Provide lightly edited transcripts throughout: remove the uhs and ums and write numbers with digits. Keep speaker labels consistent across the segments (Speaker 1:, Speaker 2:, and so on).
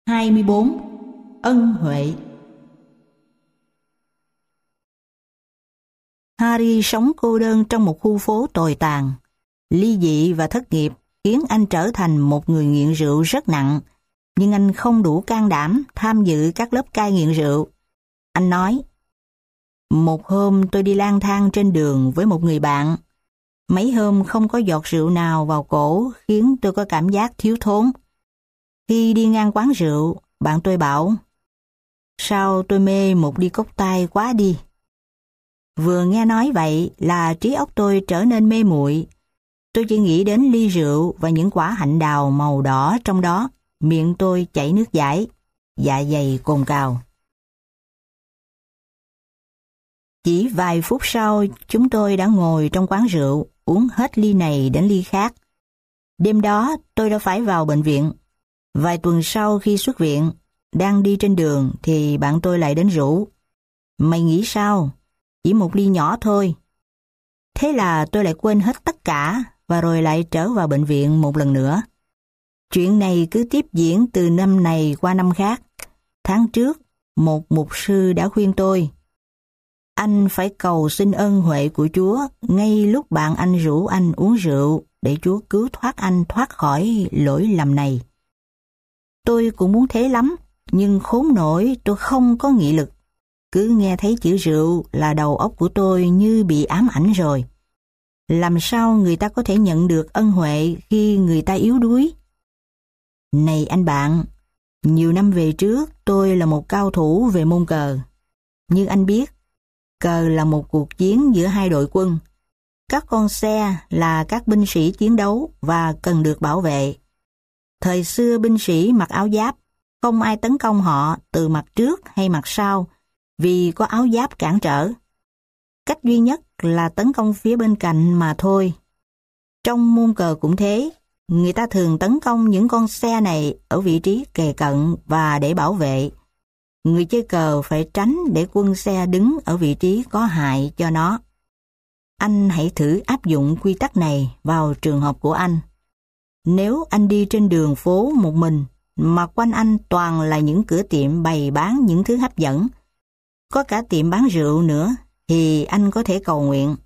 Speaker 1: 24. Ân huệ. Harry sống cô đơn trong một khu phố tồi tàn. Ly dị và thất nghiệp khiến anh trở thành một người nghiện rượu rất nặng, nhưng anh không đủ can đảm tham dự các lớp cai nghiện rượu. Anh nói, một hôm tôi đi lang thang trên đường với một người bạn. Mấy hôm không có giọt rượu nào vào cổ khiến tôi có cảm giác thiếu thốn. Khi đi ngang quán rượu, bạn tôi bảo, sao tôi mê một ly cốc tai quá đi. Vừa nghe nói vậy là trí óc tôi trở nên mê muội. Tôi chỉ nghĩ đến ly rượu và những quả hạnh đào màu đỏ trong đó, miệng tôi chảy nước dãi, dạ dày cồn cào. Chỉ vài phút sau, chúng tôi đã ngồi trong quán rượu, uống hết ly này đến ly khác. Đêm đó, tôi đã phải vào bệnh viện. Vài tuần sau khi xuất viện, đang đi trên đường thì bạn tôi lại đến rủ. Mày nghĩ sao? Chỉ một ly nhỏ thôi. Thế là tôi lại quên hết tất cả và rồi lại trở vào bệnh viện một lần nữa. Chuyện này cứ tiếp diễn từ năm này qua năm khác. Tháng trước, một mục sư đã khuyên tôi, anh phải cầu xin ân huệ của Chúa ngay lúc bạn anh rủ anh uống rượu để Chúa cứu thoát anh thoát khỏi lỗi lầm này. Tôi cũng muốn thế lắm, nhưng khốn nổi tôi không có nghị lực. Cứ nghe thấy chữ rượu là đầu óc của tôi như bị ám ảnh rồi. Làm sao người ta có thể nhận được ân huệ khi người ta yếu đuối? Này anh bạn, nhiều năm về trước tôi là một cao thủ về môn cờ. Như anh biết, cờ là một cuộc chiến giữa hai đội quân. Các con xe là các binh sĩ chiến đấu và cần được bảo vệ. Thời xưa binh sĩ mặc áo giáp, không ai tấn công họ từ mặt trước hay mặt sau vì có áo giáp cản trở. Cách duy nhất là tấn công phía bên cạnh mà thôi. Trong môn cờ cũng thế, người ta thường tấn công những con xe này ở vị trí kề cận và để bảo vệ. Người chơi cờ phải tránh để quân xe đứng ở vị trí có hại cho nó. Anh hãy thử áp dụng quy tắc này vào trường hợp của anh. Nếu anh đi trên đường phố một mình, mà quanh anh toàn là những cửa tiệm bày bán những thứ hấp dẫn, có cả tiệm bán rượu nữa, thì anh có thể cầu nguyện.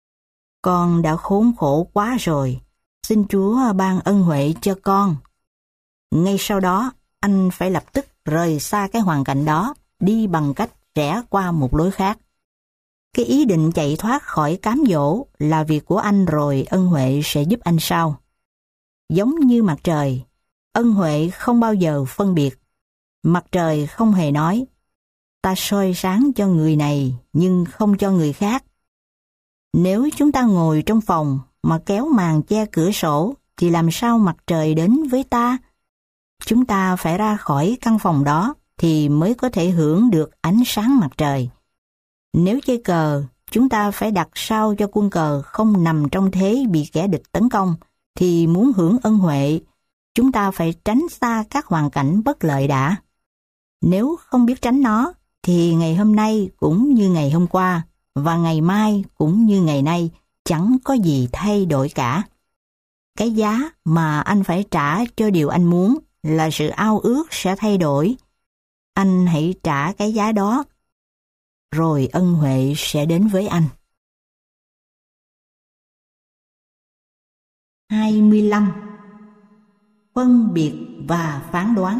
Speaker 1: Con đã khốn khổ quá rồi, xin Chúa ban ân huệ cho con. Ngay sau đó, anh phải lập tức rời xa cái hoàn cảnh đó, đi bằng cách rẽ qua một lối khác. Cái ý định chạy thoát khỏi cám dỗ là việc của anh rồi ân huệ sẽ giúp anh sau. Giống như mặt trời, ân huệ không bao giờ phân biệt. Mặt trời không hề nói, ta soi sáng cho người này nhưng không cho người khác. Nếu chúng ta ngồi trong phòng mà kéo màn che cửa sổ thì làm sao mặt trời đến với ta? Chúng ta phải ra khỏi căn phòng đó thì mới có thể hưởng được ánh sáng mặt trời. Nếu chơi cờ, chúng ta phải đặt sao cho quân cờ không nằm trong thế bị kẻ địch tấn công, thì muốn hưởng ân huệ, chúng ta phải tránh xa các hoàn cảnh bất lợi đã. Nếu không biết tránh nó, thì ngày hôm nay cũng như ngày hôm qua, và ngày mai cũng như ngày nay, chẳng có gì thay đổi cả. Cái giá mà anh phải trả cho điều anh muốn là sự ao ước sẽ thay đổi. Anh hãy trả cái giá đó, rồi ân huệ sẽ đến với anh. 25. Phân biệt và phán đoán.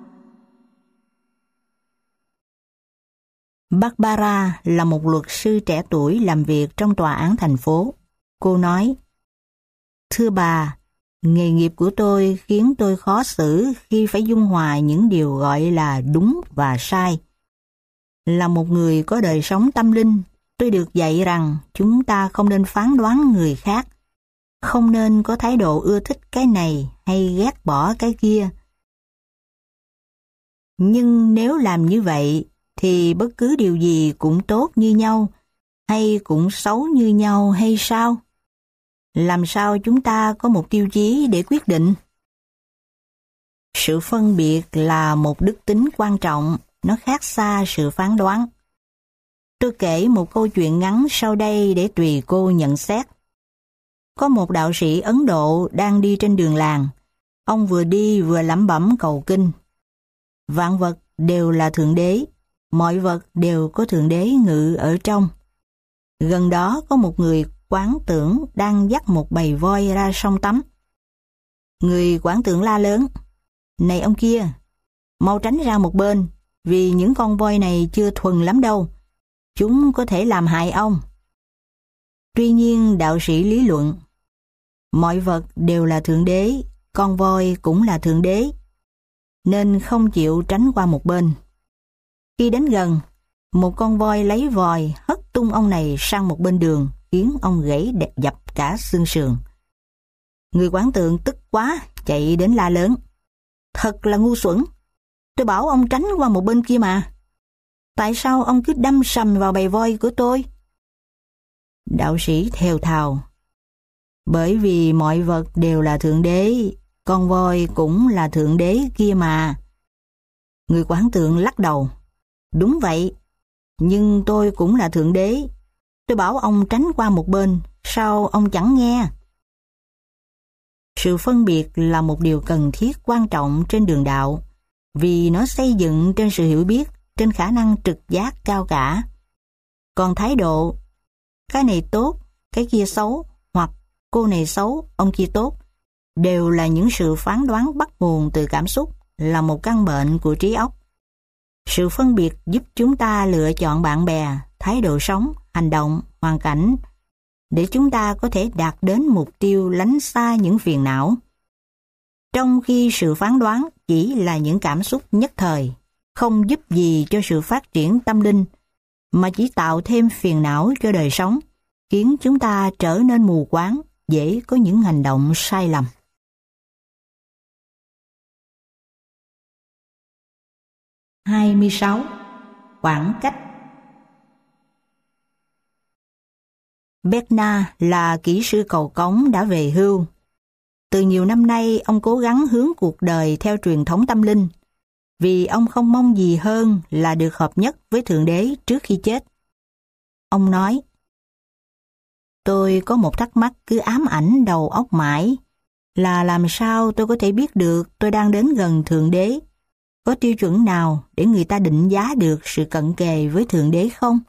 Speaker 1: Barbara là một luật sư trẻ tuổi làm việc trong tòa án thành phố. Cô nói, thưa bà, nghề nghiệp của tôi khiến tôi khó xử khi phải dung hòa những điều gọi là đúng và sai. Là một người có đời sống tâm linh, tôi được dạy rằng chúng ta không nên phán đoán người khác, không nên có thái độ ưa thích cái này hay ghét bỏ cái kia. Nhưng nếu làm như vậy, thì bất cứ điều gì cũng tốt như nhau, hay cũng xấu như nhau hay sao? Làm sao chúng ta có một tiêu chí để quyết định? Sự phân biệt là một đức tính quan trọng, nó khác xa sự phán đoán. Tôi kể một câu chuyện ngắn sau đây để tùy cô nhận xét. Có một đạo sĩ Ấn Độ đang đi trên đường làng. Ông vừa đi vừa lẩm bẩm cầu kinh. vạn vật đều là Thượng Đế, mọi vật đều có Thượng Đế ngự ở trong. Gần đó có một người quán tưởng đang dắt một bầy voi ra sông tắm. Người quán tưởng la lớn: "Này ông kia, mau tránh ra một bên, vì những con voi này chưa thuần lắm đâu. Chúng có thể làm hại ông." Tuy nhiên đạo sĩ lý luận: mọi vật đều là Thượng Đế, con voi cũng là Thượng Đế, nên không chịu tránh qua một bên. Khi đến gần, một con voi lấy vòi hất tung ông này sang một bên đường, khiến ông gãy dập cả xương sườn. Người quán tượng tức quá, chạy đến la lớn: "Thật là ngu xuẩn! Tôi bảo ông tránh qua một bên kia mà. Tại sao ông cứ đâm sầm vào bầy voi của tôi?" Đạo sĩ thều thào: "Bởi vì mọi vật đều là Thượng Đế, con voi cũng là Thượng Đế kia mà." Người quán tượng lắc đầu: "Đúng vậy, nhưng tôi cũng là Thượng Đế. Tôi bảo ông tránh qua một bên, sao ông chẳng nghe?" Sự phân biệt là một điều cần thiết quan trọng trên đường đạo, vì nó xây dựng trên sự hiểu biết, trên khả năng trực giác cao cả. Còn thái độ "cái này tốt, cái kia xấu" hoặc "cô này xấu, ông kia tốt" đều là những sự phán đoán bắt nguồn từ cảm xúc, là một căn bệnh của trí óc. Sự phân biệt giúp chúng ta lựa chọn bạn bè, thái độ sống, hành động, hoàn cảnh, để chúng ta có thể đạt đến mục tiêu lánh xa những phiền não. Trong khi sự phán đoán chỉ là những cảm xúc nhất thời, không giúp gì cho sự phát triển tâm linh, mà chỉ tạo thêm phiền não cho đời sống, khiến chúng ta trở nên mù quáng, dễ có những hành động sai lầm. 26. Khoảng cách. Bernard là kỹ sư cầu cống đã về hưu. Từ nhiều năm nay, ông cố gắng hướng cuộc đời theo truyền thống tâm linh, vì ông không mong gì hơn là được hợp nhất với Thượng Đế trước khi chết. Ông nói: "Tôi có một thắc mắc cứ ám ảnh đầu óc mãi, là làm sao tôi có thể biết được tôi đang đến gần Thượng Đế? Có tiêu chuẩn nào để người ta định giá được sự cận kề với Thượng Đế không?"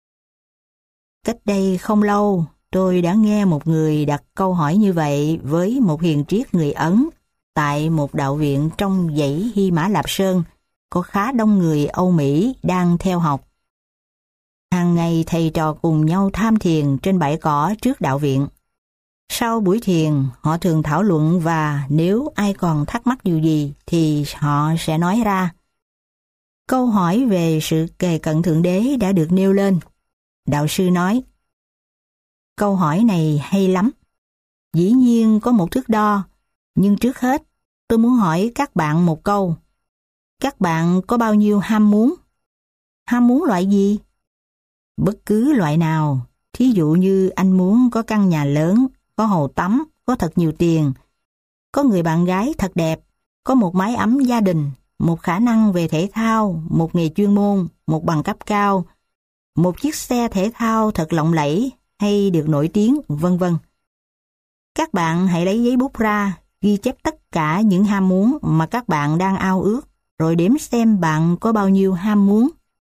Speaker 1: Cách đây không lâu, tôi đã nghe một người đặt câu hỏi như vậy với một hiền triết người Ấn tại một đạo viện trong dãy Hy Mã Lạp Sơn, có khá đông người Âu Mỹ đang theo học. Hàng ngày thầy trò cùng nhau tham thiền trên bãi cỏ trước đạo viện. Sau buổi thiền, họ thường thảo luận và nếu ai còn thắc mắc điều gì thì họ sẽ nói ra. Câu hỏi về sự kề cận Thượng Đế đã được nêu lên. Đạo sư nói: "Câu hỏi này hay lắm. Dĩ nhiên có một thước đo, nhưng trước hết tôi muốn hỏi các bạn một câu. Các bạn có bao nhiêu ham muốn? Ham muốn loại gì? Bất cứ loại nào. Thí dụ như anh muốn có căn nhà lớn, có hồ tắm, có thật nhiều tiền, có người bạn gái thật đẹp, có một mái ấm gia đình, một khả năng về thể thao, một nghề chuyên môn, một bằng cấp cao, một chiếc xe thể thao thật lộng lẫy hay được nổi tiếng, vân vân. Các bạn hãy lấy giấy bút ra, ghi chép tất cả những ham muốn mà các bạn đang ao ước, rồi đếm xem bạn có bao nhiêu ham muốn."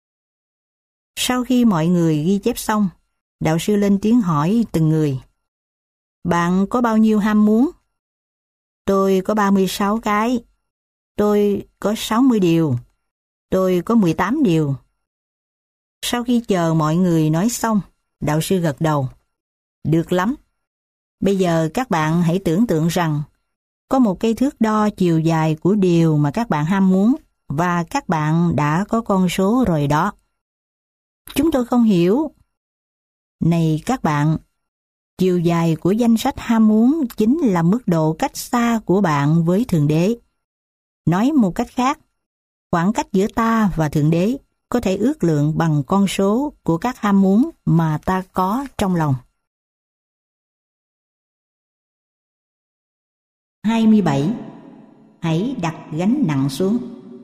Speaker 1: Sau khi mọi người ghi chép xong, đạo sư lên tiếng hỏi từng người: "Bạn có bao nhiêu ham muốn?" "Tôi có 36 cái." "Tôi có 60 điều." "Tôi có 18 điều." Sau khi chờ mọi người nói xong, đạo sư gật đầu: "Được lắm. Bây giờ các bạn hãy tưởng tượng rằng có một cây thước đo chiều dài của điều mà các bạn ham muốn, và các bạn đã có con số rồi đó." "Chúng tôi không hiểu." "Này các bạn, chiều dài của danh sách ham muốn chính là mức độ cách xa của bạn với Thượng Đế. Nói một cách khác, khoảng cách giữa ta và Thượng Đế có thể ước lượng bằng con số của các ham muốn mà ta có trong lòng. 27. Hãy đặt gánh nặng xuống.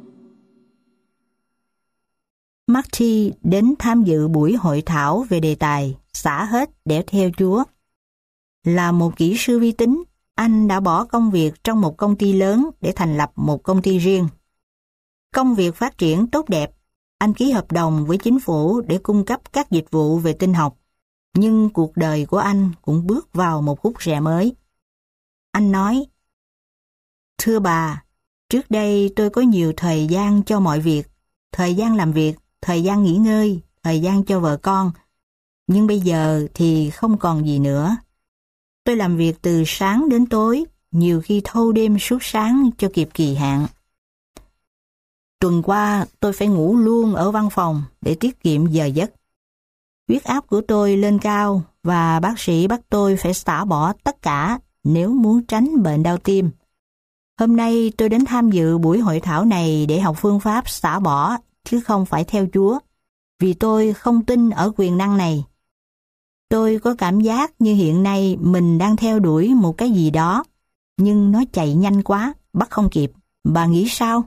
Speaker 1: Marty đến tham dự buổi hội thảo về đề tài xả hết để theo Chúa. Là một kỹ sư vi tính, anh đã bỏ công việc trong một công ty lớn để thành lập một công ty riêng. Công việc phát triển tốt đẹp. Anh ký hợp đồng với chính phủ để cung cấp các dịch vụ về tin học, nhưng cuộc đời của anh cũng bước vào một khúc rẽ mới. Anh nói, thưa bà, trước đây tôi có nhiều thời gian cho mọi việc, thời gian làm việc, thời gian nghỉ ngơi, thời gian cho vợ con, nhưng bây giờ thì không còn gì nữa. Tôi làm việc từ sáng đến tối, nhiều khi thâu đêm suốt sáng cho kịp kỳ hạn. Tuần qua tôi phải ngủ luôn ở văn phòng để tiết kiệm giờ giấc. Huyết áp của tôi lên cao và bác sĩ bắt tôi phải xả bỏ tất cả nếu muốn tránh bệnh đau tim. Hôm nay tôi đến tham dự buổi hội thảo này để học phương pháp xả bỏ chứ không phải theo Chúa, vì tôi không tin ở quyền năng này. Tôi có cảm giác như hiện nay mình đang theo đuổi một cái gì đó, nhưng nó chạy nhanh quá, bắt không kịp. Bà nghĩ sao?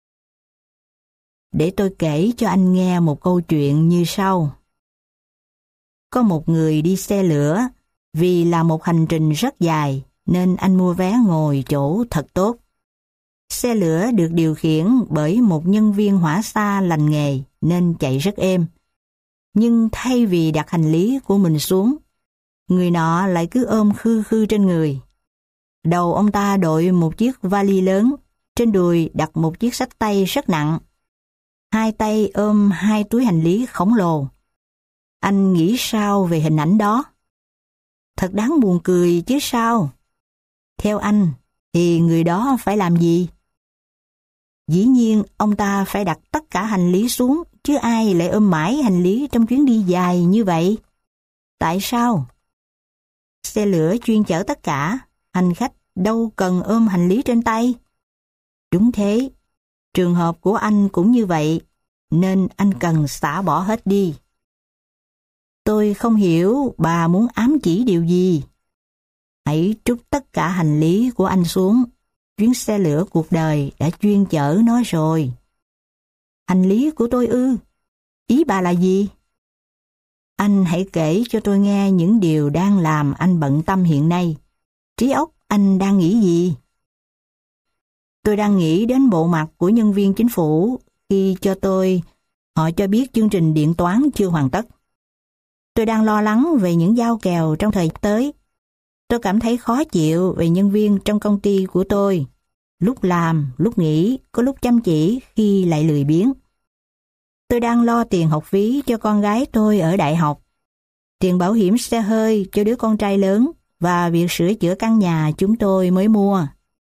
Speaker 1: Để tôi kể cho anh nghe một câu chuyện như sau. Có một người đi xe lửa, vì là một hành trình rất dài, nên anh mua vé ngồi chỗ thật tốt. Xe lửa được điều khiển bởi một nhân viên hỏa xa lành nghề nên chạy rất êm. Nhưng thay vì đặt hành lý của mình xuống, người nọ lại cứ ôm khư khư trên người. Đầu ông ta đội một chiếc vali lớn, trên đùi đặt một chiếc xách tay rất nặng. Hai tay ôm hai túi hành lý khổng lồ. Anh nghĩ sao về hình ảnh đó? Thật đáng buồn cười chứ sao? Theo anh, thì người đó phải làm gì? Dĩ nhiên, ông ta phải đặt tất cả hành lý xuống, chứ ai lại ôm mãi hành lý trong chuyến đi dài như vậy? Tại sao? Xe lửa chuyên chở tất cả, hành khách đâu cần ôm hành lý trên tay. Đúng thế, trường hợp của anh cũng như vậy, nên anh cần xả bỏ hết đi. Tôi không hiểu bà muốn ám chỉ điều gì. Hãy trút tất cả hành lý của anh xuống. Chuyến xe lửa cuộc đời đã chuyên chở nó rồi. Hành lý của tôi ư? Ý bà là gì? Anh hãy kể cho tôi nghe những điều đang làm anh bận tâm hiện nay. Trí óc anh đang nghĩ gì? Tôi đang nghĩ đến bộ mặt của nhân viên chính phủ khi họ cho biết chương trình điện toán chưa hoàn tất. Tôi đang lo lắng về những giao kèo trong thời gian tới. Tôi cảm thấy khó chịu về nhân viên trong công ty của tôi. Lúc làm, lúc nghỉ, có lúc chăm chỉ, khi lại lười biếng. Tôi đang lo tiền học phí cho con gái tôi ở đại học, tiền bảo hiểm xe hơi cho đứa con trai lớn và việc sửa chữa căn nhà chúng tôi mới mua.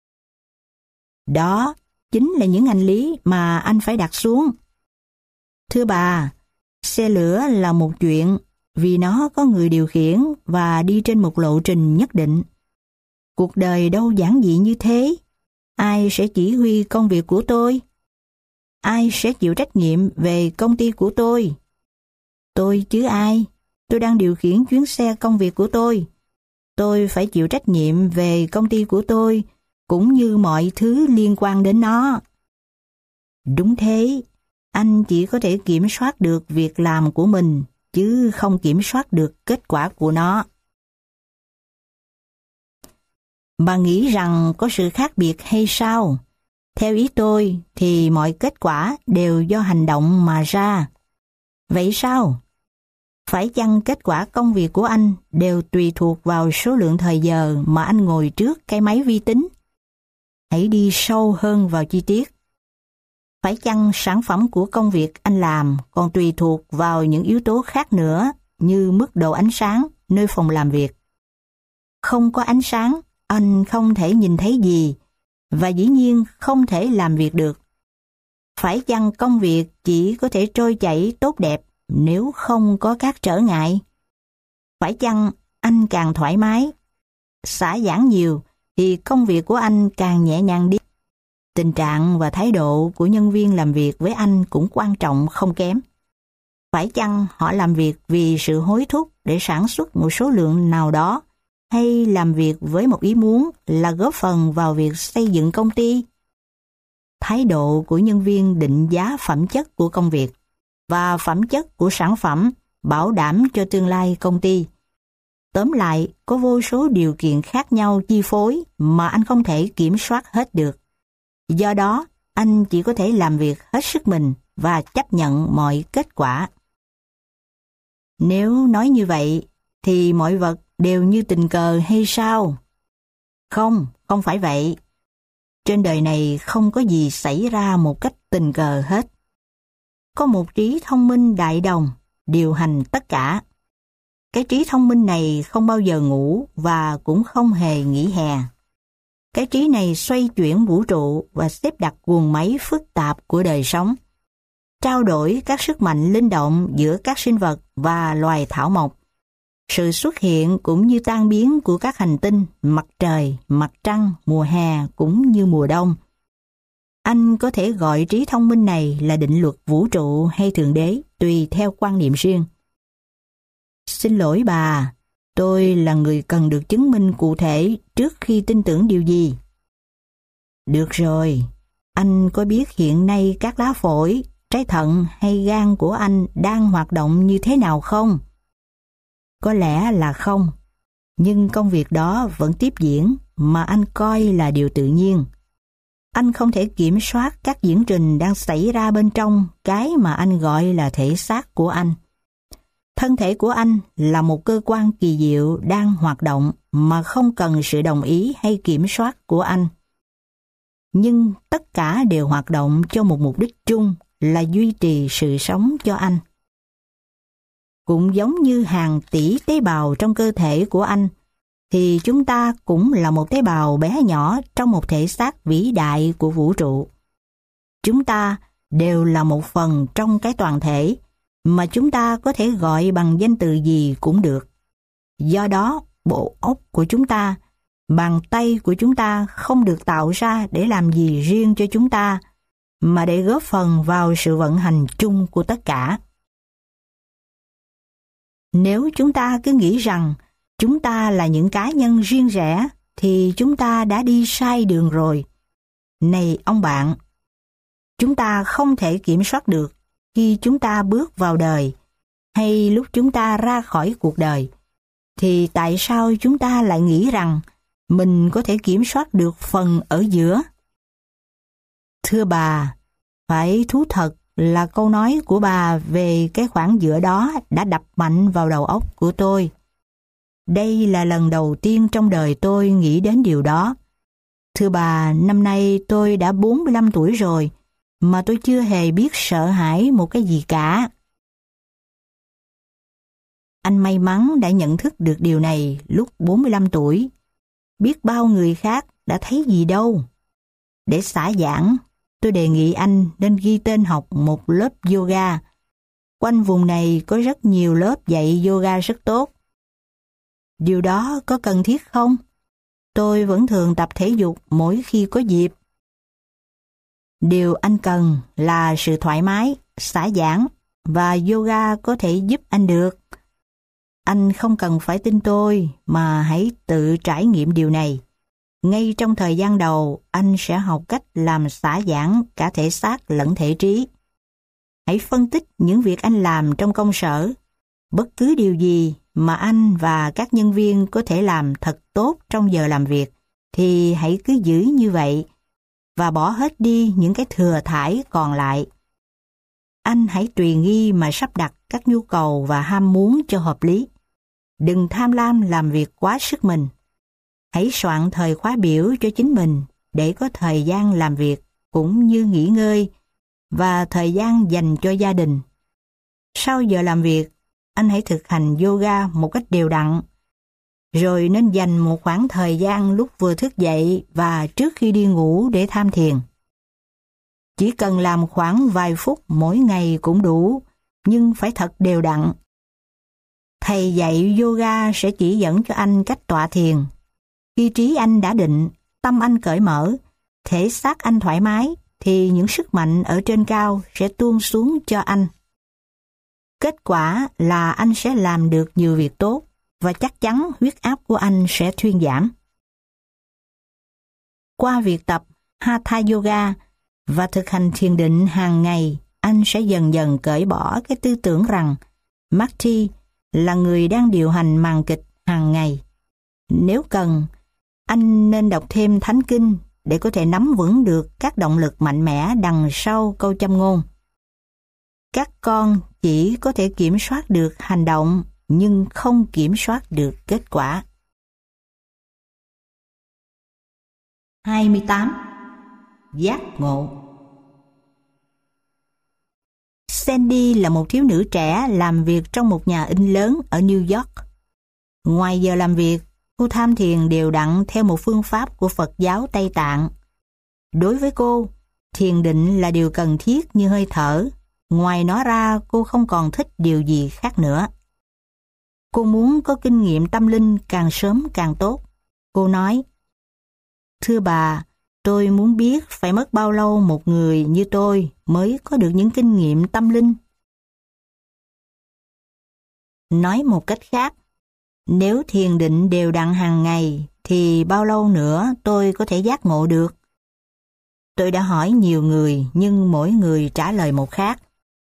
Speaker 1: Đó chính là những hành lý mà anh phải đặt xuống. Thưa bà, xe lửa là một chuyện vì nó có người điều khiển và đi trên một lộ trình nhất định. Cuộc đời đâu giản dị như thế. Ai sẽ chỉ huy công việc của tôi? Ai sẽ chịu trách nhiệm về công ty của tôi? Tôi chứ ai? Tôi đang điều khiển chuyến xe công việc của tôi. Tôi phải chịu trách nhiệm về công ty của tôi, cũng như mọi thứ liên quan đến nó. Đúng thế, anh chỉ có thể kiểm soát được việc làm của mình, chứ không kiểm soát được kết quả của nó. Bà nghĩ rằng có sự khác biệt hay sao? Theo ý tôi thì mọi kết quả đều do hành động mà ra. Vậy sao? Phải chăng kết quả công việc của anh đều tùy thuộc vào số lượng thời giờ mà anh ngồi trước cái máy vi tính? Hãy đi sâu hơn vào chi tiết. Phải chăng sản phẩm của công việc anh làm còn tùy thuộc vào những yếu tố khác nữa, như mức độ ánh sáng nơi phòng làm việc? Không có ánh sáng, anh không thể nhìn thấy gì, và dĩ nhiên không thể làm việc được. Phải chăng công việc chỉ có thể trôi chảy tốt đẹp nếu không có các trở ngại? Phải chăng anh càng thoải mái, xả giãn nhiều, thì công việc của anh càng nhẹ nhàng đi? Tình trạng và thái độ của nhân viên làm việc với anh cũng quan trọng không kém. Phải chăng họ làm việc vì sự hối thúc để sản xuất một số lượng nào đó, hay làm việc với một ý muốn là góp phần vào việc xây dựng công ty? Thái độ của nhân viên định giá phẩm chất của công việc và phẩm chất của sản phẩm bảo đảm cho tương lai công ty. Tóm lại, có vô số điều kiện khác nhau chi phối mà anh không thể kiểm soát hết được. Do đó, anh chỉ có thể làm việc hết sức mình và chấp nhận mọi kết quả. Nếu nói như vậy, thì mọi vật đều như tình cờ hay sao? Không, không phải vậy. Trên đời này không có gì xảy ra một cách tình cờ hết. Có một trí thông minh đại đồng điều hành tất cả. Cái trí thông minh này không bao giờ ngủ và cũng không hề nghỉ hè. Cái trí này xoay chuyển vũ trụ và xếp đặt guồng máy phức tạp của đời sống, trao đổi các sức mạnh linh động giữa các sinh vật và loài thảo mộc, sự xuất hiện cũng như tan biến của các hành tinh, mặt trời, mặt trăng, mùa hè cũng như mùa đông. Anh có thể gọi trí thông minh này là định luật vũ trụ hay thượng đế, tùy theo quan niệm riêng. Xin lỗi bà, tôi là người cần được chứng minh cụ thể trước khi tin tưởng điều gì. Được rồi, anh có biết hiện nay các lá phổi, trái thận hay gan của anh đang hoạt động như thế nào không? Có lẽ là không, nhưng công việc đó vẫn tiếp diễn mà anh coi là điều tự nhiên. Anh không thể kiểm soát các diễn trình đang xảy ra bên trong cái mà anh gọi là thể xác của anh. Thân thể của anh là một cơ quan kỳ diệu đang hoạt động mà không cần sự đồng ý hay kiểm soát của anh. Nhưng tất cả đều hoạt động cho một mục đích chung là duy trì sự sống cho anh. Cũng giống như hàng tỷ tế bào trong cơ thể của anh, thì chúng ta cũng là một tế bào bé nhỏ trong một thể xác vĩ đại của vũ trụ. Chúng ta đều là một phần trong cái toàn thể, mà chúng ta có thể gọi bằng danh từ gì cũng được. Do đó, bộ óc của chúng ta, bàn tay của chúng ta không được tạo ra để làm gì riêng cho chúng ta, mà để góp phần vào sự vận hành chung của tất cả. Nếu chúng ta cứ nghĩ rằng chúng ta là những cá nhân riêng rẽ, thì chúng ta đã đi sai đường rồi. Này ông bạn, chúng ta không thể kiểm soát được khi chúng ta bước vào đời, hay lúc chúng ta ra khỏi cuộc đời, thì tại sao chúng ta lại nghĩ rằng mình có thể kiểm soát được phần ở giữa? Thưa bà, phải thú thật là câu nói của bà về cái khoảng giữa đó đã đập mạnh vào đầu óc của tôi. Đây là lần đầu tiên trong đời tôi nghĩ đến điều đó. Thưa bà, năm nay tôi đã 45 tuổi rồi, mà tôi chưa hề biết sợ hãi một cái gì cả. Anh may mắn đã nhận thức được điều này lúc 45 tuổi. Biết bao người khác đã thấy gì đâu. Để xả giảng, tôi đề nghị anh nên ghi tên học một lớp yoga. Quanh vùng này có rất nhiều lớp dạy yoga rất tốt. Điều đó có cần thiết không? Tôi vẫn thường tập thể dục mỗi khi có dịp. Điều anh cần là sự thoải mái, xả giãn, và yoga có thể giúp anh được. Anh không cần phải tin tôi, mà hãy tự trải nghiệm điều này. Ngay trong thời gian đầu, anh sẽ học cách làm xả giãn cả thể xác lẫn thể trí. Hãy phân tích những việc anh làm trong công sở. Bất cứ điều gì mà anh và các nhân viên có thể làm thật tốt trong giờ làm việc, thì hãy cứ giữ như vậy và bỏ hết đi những cái thừa thãi còn lại. Anh hãy tùy nghi mà sắp đặt các nhu cầu và ham muốn cho hợp lý. Đừng tham lam làm việc quá sức mình. Hãy soạn thời khóa biểu cho chính mình để có thời gian làm việc cũng như nghỉ ngơi và thời gian dành cho gia đình. Sau giờ làm việc, anh hãy thực hành yoga một cách đều đặn, rồi nên dành một khoảng thời gian lúc vừa thức dậy và trước khi đi ngủ để tham thiền. Chỉ cần làm khoảng vài phút mỗi ngày cũng đủ, nhưng phải thật đều đặn. Thầy dạy yoga sẽ chỉ dẫn cho anh cách tọa thiền. Khi trí anh đã định, tâm anh cởi mở, thể xác anh thoải mái, thì những sức mạnh ở trên cao sẽ tuôn xuống cho anh. Kết quả là anh sẽ làm được nhiều việc tốt, và chắc chắn huyết áp của anh sẽ thuyên giảm. Qua việc tập Hatha Yoga và thực hành thiền định hàng ngày, anh sẽ dần dần cởi bỏ cái tư tưởng rằng Marty là người đang điều hành màn kịch hàng ngày. Nếu cần, anh nên đọc thêm Thánh Kinh để có thể nắm vững được các động lực mạnh mẽ đằng sau câu châm ngôn. Các con chỉ có thể kiểm soát được hành động nhưng không kiểm soát được kết quả. 28. Giác ngộ. Sandy là một thiếu nữ trẻ làm việc trong một nhà in lớn ở New York. Ngoài giờ làm việc, cô tham thiền đều đặn theo một phương pháp của Phật giáo Tây Tạng. Đối với cô, thiền định là điều cần thiết như hơi thở. Ngoài nó ra, cô không còn thích điều gì khác nữa. Cô muốn có kinh nghiệm tâm linh càng sớm càng tốt. Cô nói, thưa bà, tôi muốn biết phải mất bao lâu một người như tôi mới có được những kinh nghiệm tâm linh. Nói một cách khác, nếu thiền định đều đặn hàng ngày thì bao lâu nữa tôi có thể giác ngộ được? Tôi đã hỏi nhiều người nhưng mỗi người trả lời một khác.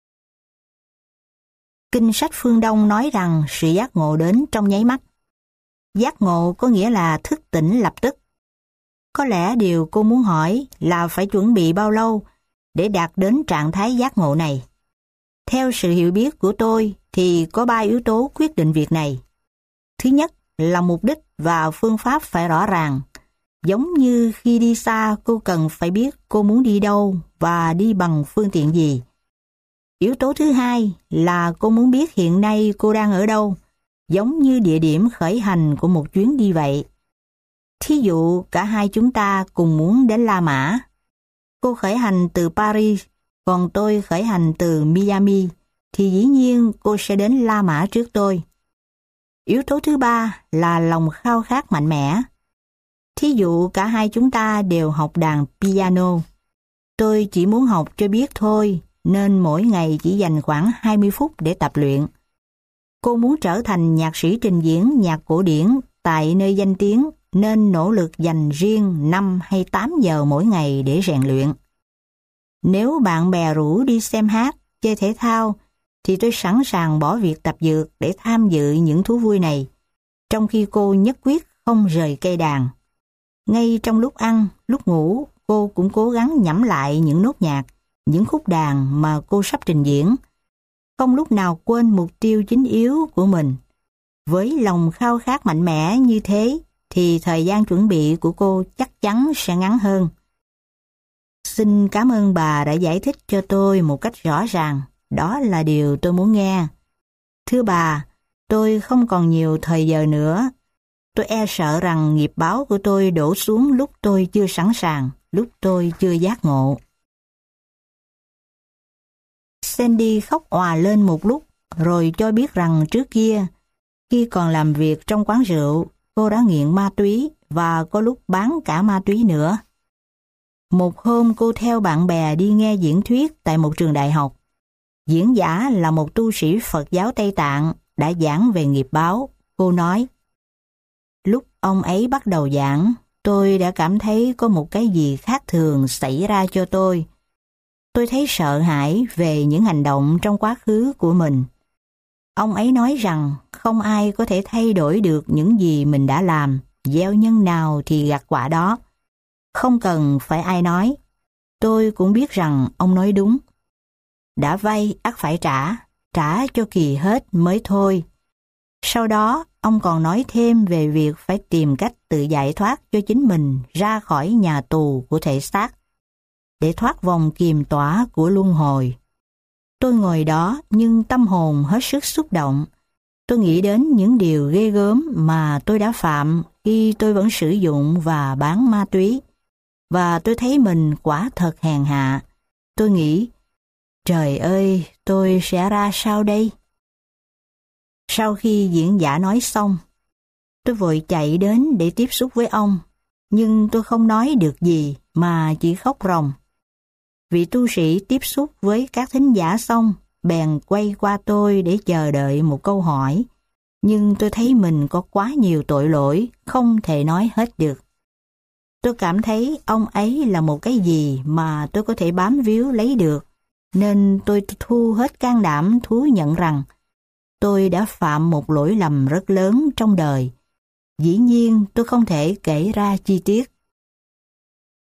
Speaker 1: Kinh sách phương Đông nói rằng sự giác ngộ đến trong nháy mắt. Giác ngộ có nghĩa là thức tỉnh lập tức. Có lẽ điều cô muốn hỏi là phải chuẩn bị bao lâu để đạt đến trạng thái giác ngộ này. Theo sự hiểu biết của tôi thì có 3 yếu tố quyết định việc này. Thứ nhất là mục đích và phương pháp phải rõ ràng. Giống như khi đi xa, cô cần phải biết cô muốn đi đâu và đi bằng phương tiện gì. Yếu tố thứ hai là cô muốn biết hiện nay cô đang ở đâu, giống như địa điểm khởi hành của một chuyến đi vậy. Thí dụ cả hai chúng ta cùng muốn đến La Mã. Cô khởi hành từ Paris, còn tôi khởi hành từ Miami, thì dĩ nhiên cô sẽ đến La Mã trước tôi. Yếu tố thứ ba là lòng khao khát mạnh mẽ. Thí dụ cả hai chúng ta đều học đàn piano. Tôi chỉ muốn học cho biết thôi, nên mỗi ngày chỉ dành khoảng 20 phút để tập luyện. Cô muốn trở thành nhạc sĩ trình diễn nhạc cổ điển tại nơi danh tiếng, nên nỗ lực dành riêng 5 hay 8 giờ mỗi ngày để rèn luyện. Nếu bạn bè rủ đi xem hát, chơi thể thao, thì tôi sẵn sàng bỏ việc tập dược để tham dự những thú vui này, trong khi cô nhất quyết không rời cây đàn. Ngay trong lúc ăn, lúc ngủ, cô cũng cố gắng nhẩm lại những nốt nhạc, những khúc đàn mà cô sắp trình diễn. Không lúc nào quên mục tiêu chính yếu của mình. Với lòng khao khát mạnh mẽ như thế, thì thời gian chuẩn bị của cô chắc chắn sẽ ngắn hơn. Xin cảm ơn bà đã giải thích cho tôi một cách rõ ràng. Đó là điều tôi muốn nghe. Thưa bà, tôi không còn nhiều thời giờ nữa. Tôi e sợ rằng nghiệp báo của tôi đổ xuống lúc tôi chưa sẵn sàng, lúc tôi chưa giác ngộ. Sandy khóc òa lên một lúc, rồi cho biết rằng trước kia, khi còn làm việc trong quán rượu, cô đã nghiện ma túy và có lúc bán cả ma túy nữa. Một hôm cô theo bạn bè đi nghe diễn thuyết tại một trường đại học. Diễn giả là một tu sĩ Phật giáo Tây Tạng đã giảng về nghiệp báo. Cô nói, lúc ông ấy bắt đầu giảng, tôi đã cảm thấy có một cái gì khác thường xảy ra cho tôi. Tôi thấy sợ hãi về những hành động trong quá khứ của mình. Ông ấy nói rằng không ai có thể thay đổi được những gì mình đã làm, gieo nhân nào thì gặt quả đó. Không cần phải ai nói. Tôi cũng biết rằng ông nói đúng. Đã vay ắt phải trả cho kỳ hết mới thôi. Sau đó, ông còn nói thêm về việc phải tìm cách tự giải thoát cho chính mình ra khỏi nhà tù của thể xác, để thoát vòng kiềm tỏa của luân hồi. Tôi ngồi đó nhưng tâm hồn hết sức xúc động. Tôi nghĩ đến những điều ghê gớm mà tôi đã phạm khi tôi vẫn sử dụng và bán ma túy. Và tôi thấy mình quả thật hèn hạ. Tôi nghĩ, trời ơi, tôi sẽ ra sao đây? Sau khi diễn giả nói xong, tôi vội chạy đến để tiếp xúc với ông, nhưng tôi không nói được gì mà chỉ khóc ròng. Vị tu sĩ tiếp xúc với các thính giả xong, bèn quay qua tôi để chờ đợi một câu hỏi, nhưng tôi thấy mình có quá nhiều tội lỗi, không thể nói hết được. Tôi cảm thấy ông ấy là một cái gì mà tôi có thể bám víu lấy được, nên tôi thu hết can đảm thú nhận rằng tôi đã phạm một lỗi lầm rất lớn trong đời. Dĩ nhiên tôi không thể kể ra chi tiết.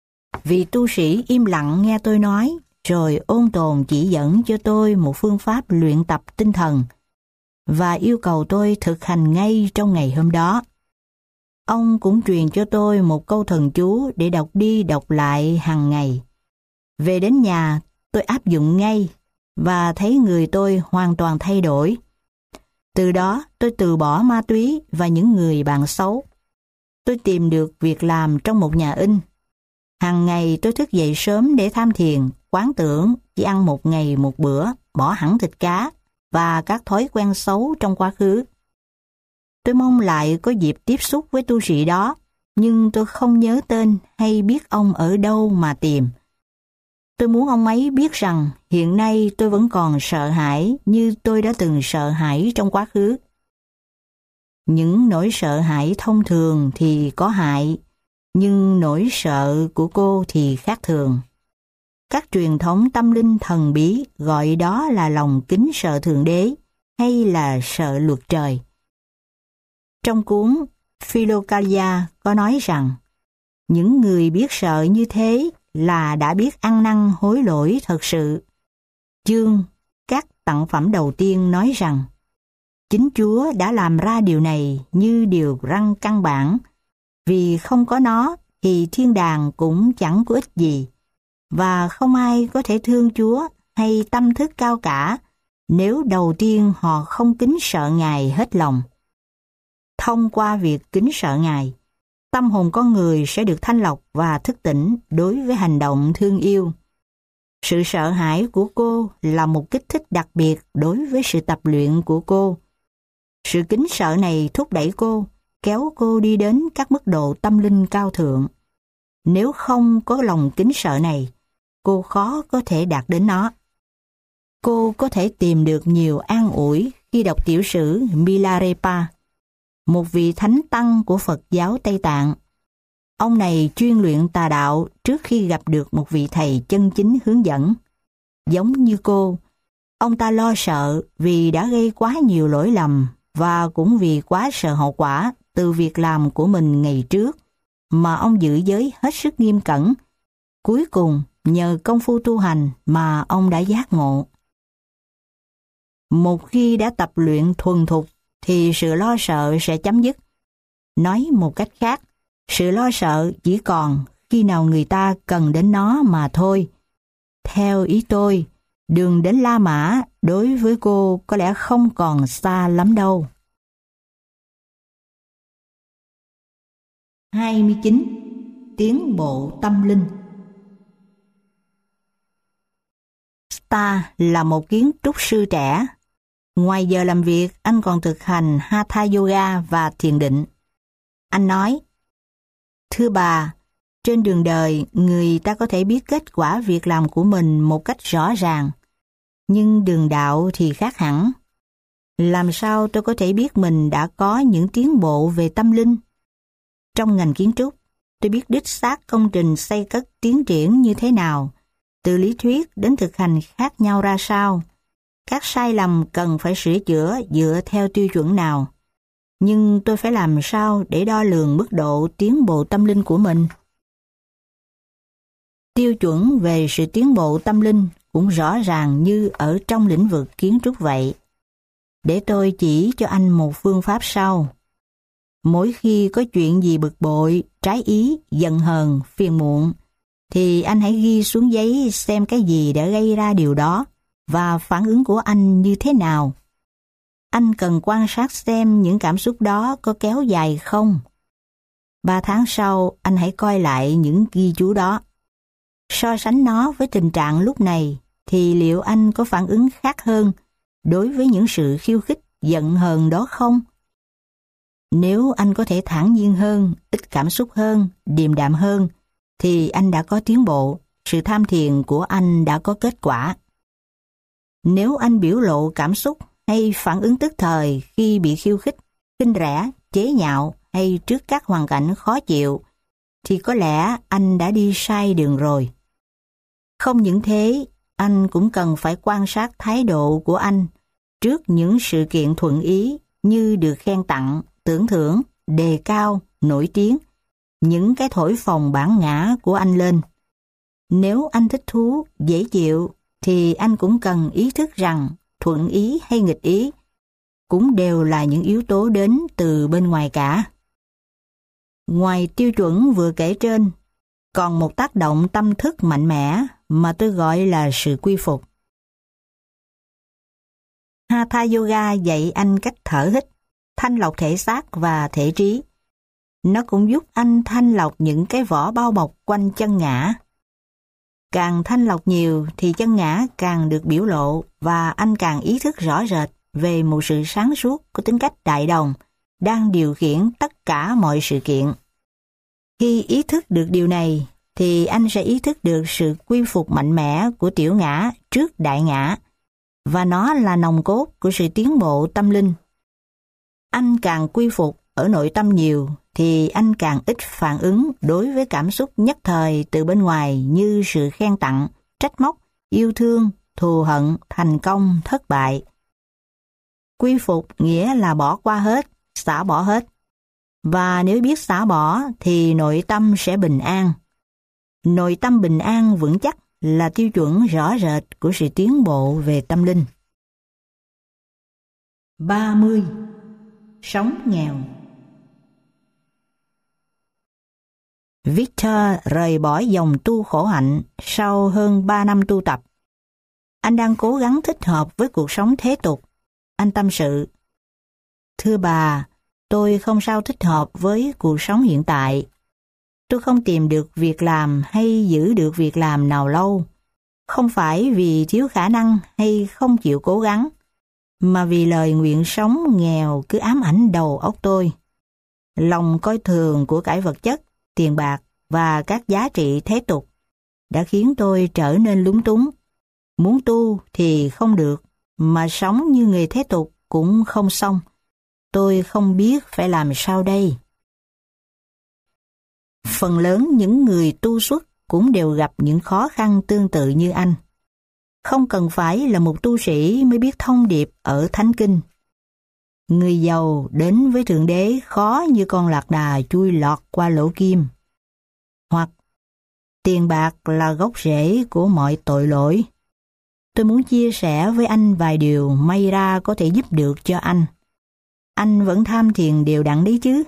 Speaker 1: Vị tu sĩ im lặng nghe tôi nói, rồi ôn tồn chỉ dẫn cho tôi một phương pháp luyện tập tinh thần và yêu cầu tôi thực hành ngay trong ngày hôm đó. Ông cũng truyền cho tôi một câu thần chú để đọc đi đọc lại hàng ngày. Về đến nhà, tôi áp dụng ngay và thấy người tôi hoàn toàn thay đổi. Từ đó, tôi từ bỏ ma túy và những người bạn xấu. Tôi tìm được việc làm trong một nhà in. Hàng ngày tôi thức dậy sớm để tham thiền, quán tưởng, chỉ ăn một ngày một bữa, bỏ hẳn thịt cá và các thói quen xấu trong quá khứ. Tôi mong lại có dịp tiếp xúc với tu sĩ đó, nhưng tôi không nhớ tên hay biết ông ở đâu mà tìm. Tôi muốn ông ấy biết rằng hiện nay tôi vẫn còn sợ hãi như tôi đã từng sợ hãi trong quá khứ. Những nỗi sợ hãi thông thường thì có hại, nhưng nỗi sợ của cô thì khác thường. Các truyền thống tâm linh thần bí gọi đó là lòng kính sợ Thượng Đế hay là sợ luật trời. Trong cuốn Philokalia có nói rằng những người biết sợ như thế là đã biết ăn năn hối lỗi thật sự. Chương các tặng phẩm đầu tiên nói rằng chính Chúa đã làm ra điều này như điều răn căn bản, vì không có nó thì thiên đàng cũng chẳng có ích gì, và không ai có thể thương Chúa hay tâm thức cao cả nếu đầu tiên họ không kính sợ Ngài hết lòng. Thông qua việc kính sợ Ngài, tâm hồn con người sẽ được thanh lọc và thức tỉnh đối với hành động thương yêu. Sự sợ hãi của cô là một kích thích đặc biệt đối với sự tập luyện của cô. Sự kính sợ này thúc đẩy cô, kéo cô đi đến các mức độ tâm linh cao thượng. Nếu không có lòng kính sợ này, cô khó có thể đạt đến nó. Cô có thể tìm được nhiều an ủi khi đọc tiểu sử Milarepa, một vị thánh tăng của Phật giáo Tây Tạng. Ông này chuyên luyện tà đạo trước khi gặp được một vị thầy chân chính hướng dẫn. Giống như cô, ông ta lo sợ vì đã gây quá nhiều lỗi lầm và cũng vì quá sợ hậu quả từ việc làm của mình ngày trước mà ông giữ giới hết sức nghiêm cẩn. Cuối cùng, nhờ công phu tu hành mà ông đã giác ngộ. Một khi đã tập luyện thuần thục thì sự lo sợ sẽ chấm dứt. Nói một cách khác, sự lo sợ chỉ còn khi nào người ta cần đến nó mà thôi. Theo ý tôi, đường đến La Mã đối với cô có lẽ không còn xa lắm đâu. 29. Tiến bộ tâm linh. Star là một kiến trúc sư trẻ. Ngoài giờ làm việc, anh còn thực hành Hatha Yoga và thiền định. Anh nói, thưa bà, trên đường đời, người ta có thể biết kết quả việc làm của mình một cách rõ ràng. Nhưng đường đạo thì khác hẳn. Làm sao tôi có thể biết mình đã có những tiến bộ về tâm linh? Trong ngành kiến trúc, tôi biết đích xác công trình xây cất tiến triển như thế nào, từ lý thuyết đến thực hành khác nhau ra sao. Các sai lầm cần phải sửa chữa dựa theo tiêu chuẩn nào. Nhưng tôi phải làm sao để đo lường mức độ tiến bộ tâm linh của mình? Tiêu chuẩn về sự tiến bộ tâm linh cũng rõ ràng như ở trong lĩnh vực kiến trúc vậy. Để tôi chỉ cho anh một phương pháp sau. Mỗi khi có chuyện gì bực bội, trái ý, giận hờn, phiền muộn, thì anh hãy ghi xuống giấy xem cái gì đã gây ra điều đó và phản ứng của anh như thế nào. Anh cần quan sát xem những cảm xúc đó có kéo dài không. 3 tháng sau, anh hãy coi lại những ghi chú đó. So sánh nó với tình trạng lúc này, thì liệu anh có phản ứng khác hơn đối với những sự khiêu khích, giận hờn đó không? Nếu anh có thể thản nhiên hơn, ít cảm xúc hơn, điềm đạm hơn, thì anh đã có tiến bộ, sự tham thiền của anh đã có kết quả. Nếu anh biểu lộ cảm xúc hay phản ứng tức thời khi bị khiêu khích, khinh rẻ, chế nhạo hay trước các hoàn cảnh khó chịu, thì có lẽ anh đã đi sai đường rồi. Không những thế, anh cũng cần phải quan sát thái độ của anh trước những sự kiện thuận ý như được khen tặng, tưởng thưởng, đề cao, nổi tiếng, những cái thổi phồng bản ngã của anh lên. Nếu anh thích thú, dễ chịu, thì anh cũng cần ý thức rằng thuận ý hay nghịch ý cũng đều là những yếu tố đến từ bên ngoài cả. Ngoài tiêu chuẩn vừa kể trên, còn một tác động tâm thức mạnh mẽ mà tôi gọi là sự quy phục. Hatha Yoga dạy anh cách thở hít, thanh lọc thể xác và thể trí. Nó cũng giúp anh thanh lọc những cái vỏ bao bọc quanh chân ngã. Càng thanh lọc nhiều thì chân ngã càng được biểu lộ và anh càng ý thức rõ rệt về một sự sáng suốt có tính cách đại đồng đang điều khiển tất cả mọi sự kiện. Khi ý thức được điều này thì anh sẽ ý thức được sự quy phục mạnh mẽ của tiểu ngã trước đại ngã, và nó là nòng cốt của sự tiến bộ tâm linh. Anh càng quy phục ở nội tâm nhiều thì anh càng ít phản ứng đối với cảm xúc nhất thời từ bên ngoài như sự khen tặng, trách móc, yêu thương, thù hận, thành công, thất bại. Quy phục nghĩa là bỏ qua hết, xả bỏ hết. Và nếu biết xả bỏ thì nội tâm sẽ bình an. Nội tâm bình an vững chắc là tiêu chuẩn rõ rệt của sự tiến bộ về tâm linh. 30. Sống nghèo. Victor rời bỏ dòng tu khổ hạnh sau hơn 3 năm tu tập. Anh đang cố gắng thích hợp với cuộc sống thế tục. Anh tâm sự: "Thưa bà, tôi không sao thích hợp với cuộc sống hiện tại. Tôi không tìm được việc làm hay giữ được việc làm nào lâu. Không phải vì thiếu khả năng hay không chịu cố gắng, mà vì lời nguyện sống nghèo cứ ám ảnh đầu óc tôi. Lòng coi thường của cải vật chất, tiền bạc và các giá trị thế tục đã khiến tôi trở nên lúng túng. Muốn tu thì không được, mà sống như người thế tục cũng không xong. Tôi không biết phải làm sao đây." Phần lớn những người tu xuất cũng đều gặp những khó khăn tương tự như anh. Không cần phải là một tu sĩ mới biết thông điệp ở Thánh Kinh: "Người giàu đến với Thượng Đế khó như con lạc đà chui lọt qua lỗ kim." Hoặc "Tiền bạc là gốc rễ của mọi tội lỗi." Tôi muốn chia sẻ với anh vài điều may ra có thể giúp được cho anh. Anh vẫn tham thiền đều đặn đấy chứ?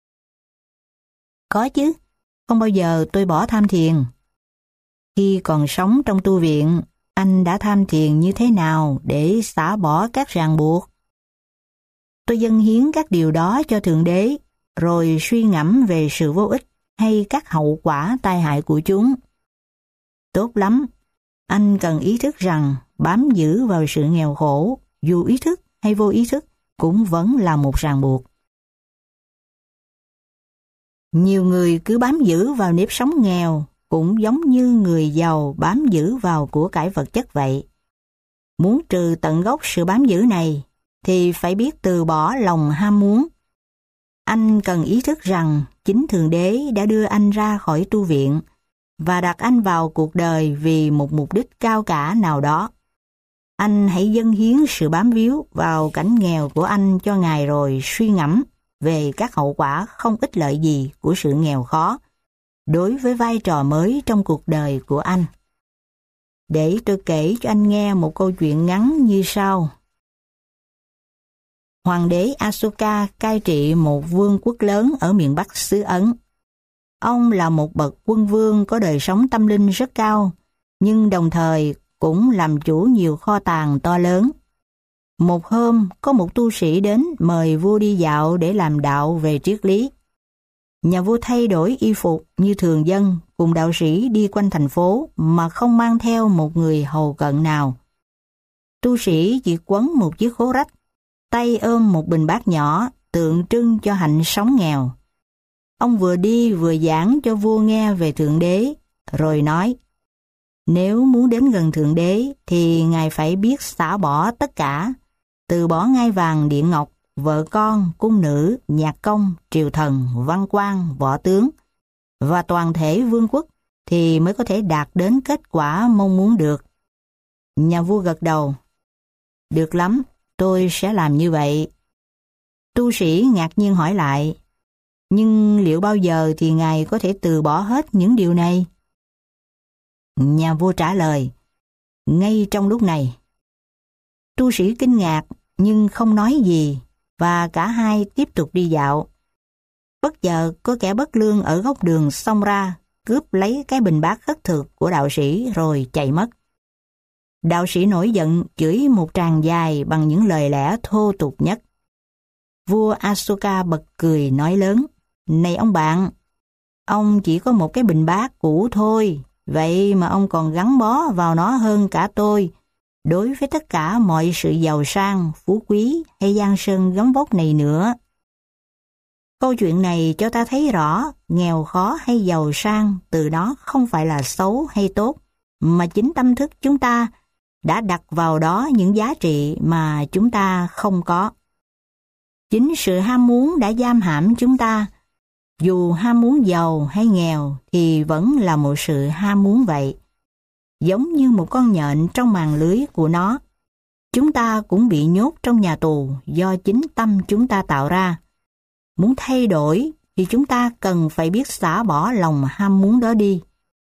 Speaker 1: Có chứ, không bao giờ tôi bỏ tham thiền. Khi còn sống trong tu viện, anh đã tham thiền như thế nào để xả bỏ các ràng buộc? Tôi dâng hiến các điều đó cho Thượng Đế, rồi suy ngẫm về sự vô ích hay các hậu quả tai hại của chúng. Tốt lắm, anh cần ý thức rằng bám giữ vào sự nghèo khổ, dù ý thức hay vô ý thức, cũng vẫn là một ràng buộc. Nhiều người cứ bám giữ vào nếp sống nghèo, cũng giống như người giàu bám giữ vào của cải vật chất vậy. Muốn trừ tận gốc sự bám giữ này, thì phải biết từ bỏ lòng ham muốn. Anh cần ý thức rằng chính Thượng Đế đã đưa anh ra khỏi tu viện và đặt anh vào cuộc đời vì một mục đích cao cả nào đó. Anh hãy dâng hiến sự bám víu vào cảnh nghèo của anh cho Ngài, rồi suy ngẫm về các hậu quả không ích lợi gì của sự nghèo khó đối với vai trò mới trong cuộc đời của anh. Để tôi kể cho anh nghe một câu chuyện ngắn như sau. Hoàng đế Asoka cai trị một vương quốc lớn ở miền Bắc xứ Ấn. Ông là một bậc quân vương có đời sống tâm linh rất cao, nhưng đồng thời cũng làm chủ nhiều kho tàng to lớn. Một hôm, có một tu sĩ đến mời vua đi dạo để làm đạo về triết lý. Nhà vua thay đổi y phục như thường dân, cùng đạo sĩ đi quanh thành phố mà không mang theo một người hầu cận nào. Tu sĩ chỉ quấn một chiếc khố rách, tay ôm một bình bát nhỏ, tượng trưng cho hạnh sống nghèo. Ông vừa đi vừa giảng cho vua nghe về Thượng Đế, rồi nói: nếu muốn đến gần Thượng Đế thì Ngài phải biết xả bỏ tất cả, từ bỏ ngai vàng điện ngọc, vợ con, cung nữ, nhạc công, triều thần, văn quan, võ tướng và toàn thể vương quốc thì mới có thể đạt đến kết quả mong muốn được. Nhà vua gật đầu: được lắm, tôi sẽ làm như vậy. Tu sĩ ngạc nhiên hỏi lại: nhưng liệu bao giờ thì Ngài có thể từ bỏ hết những điều này? Nhà vua trả lời, ngay trong lúc này. Tu sĩ kinh ngạc nhưng không nói gì, và cả hai tiếp tục đi dạo. Bất chợt có kẻ bất lương ở góc đường xông ra, cướp lấy cái bình bát khất thực của đạo sĩ rồi chạy mất. Đạo sĩ nổi giận chửi một tràng dài bằng những lời lẽ thô tục nhất. Vua Asoka bật cười nói lớn, này ông bạn, ông chỉ có một cái bình bát cũ thôi, vậy mà ông còn gắn bó vào nó hơn cả tôi, đối với tất cả mọi sự giàu sang, phú quý hay giang sơn gấm vóc này nữa. Câu chuyện này cho ta thấy rõ, nghèo khó hay giàu sang từ đó không phải là xấu hay tốt, mà chính tâm thức chúng ta đã đặt vào đó những giá trị mà chúng ta không có. Chính sự ham muốn đã giam hãm chúng ta. Dù ham muốn giàu hay nghèo thì vẫn là một sự ham muốn vậy. Giống như một con nhện trong màn lưới của nó, chúng ta cũng bị nhốt trong nhà tù do chính tâm chúng ta tạo ra. Muốn thay đổi thì chúng ta cần phải biết xả bỏ lòng ham muốn đó đi.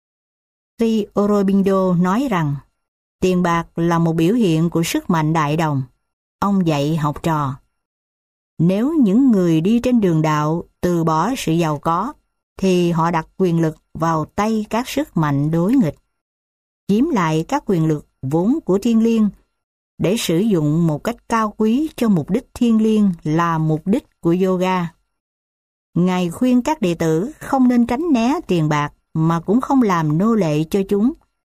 Speaker 1: Sri Aurobindo nói rằng, tiền bạc là một biểu hiện của sức mạnh đại đồng. Ông dạy học trò, nếu những người đi trên đường đạo từ bỏ sự giàu có, thì họ đặt quyền lực vào tay các sức mạnh đối nghịch, chiếm lại các quyền lực vốn của thiên liêng để sử dụng một cách cao quý cho mục đích thiêng liêng là mục đích của yoga. Ngài khuyên các đệ tử không nên tránh né tiền bạc mà cũng không làm nô lệ cho chúng,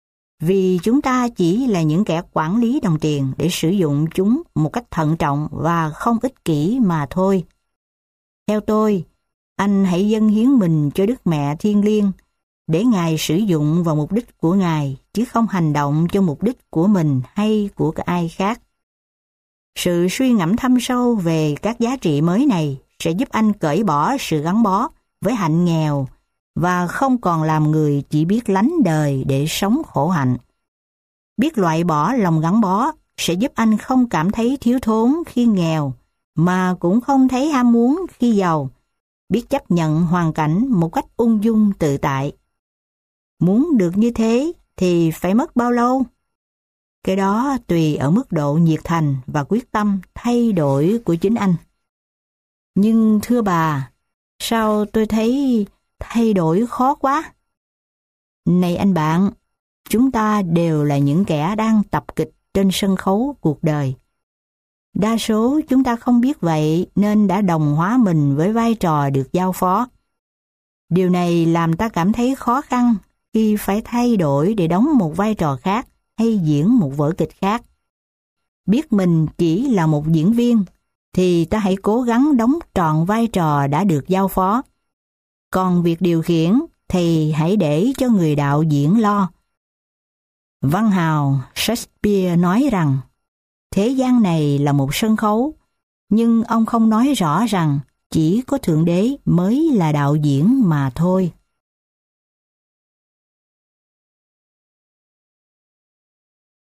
Speaker 1: vì chúng ta chỉ là những kẻ quản lý đồng tiền để sử dụng chúng một cách thận trọng và không ích kỷ mà thôi. Theo tôi, anh hãy dâng hiến mình cho Đức Mẹ Thiên Liêng để Ngài sử dụng vào mục đích của Ngài, chứ không hành động cho mục đích của mình hay của ai khác. Sự suy ngẫm thâm sâu về các giá trị mới này sẽ giúp anh cởi bỏ sự gắn bó với hạnh nghèo và không còn làm người chỉ biết lánh đời để sống khổ hạnh. Biết loại bỏ lòng gắn bó sẽ giúp anh không cảm thấy thiếu thốn khi nghèo, mà cũng không thấy ham muốn khi giàu, biết chấp nhận hoàn cảnh một cách ung dung tự tại. Muốn được như thế thì phải mất bao lâu? Cái đó tùy ở mức độ nhiệt thành và quyết tâm thay đổi của chính anh. Nhưng thưa bà, sao tôi thấy thay đổi khó quá? Này anh bạn, chúng ta đều là những kẻ đang tập kịch trên sân khấu cuộc đời. Đa số chúng ta không biết vậy nên đã đồng hóa mình với vai trò được giao phó. Điều này làm ta cảm thấy khó khăn khi phải thay đổi để đóng một vai trò khác hay diễn một vở kịch khác. Biết mình chỉ là một diễn viên thì ta hãy cố gắng đóng trọn vai trò đã được giao phó. Còn việc điều khiển thì hãy để cho người đạo diễn lo. Văn hào Shakespeare nói rằng thế gian này là một sân khấu, nhưng ông không nói rõ rằng chỉ có Thượng Đế mới là đạo diễn mà thôi.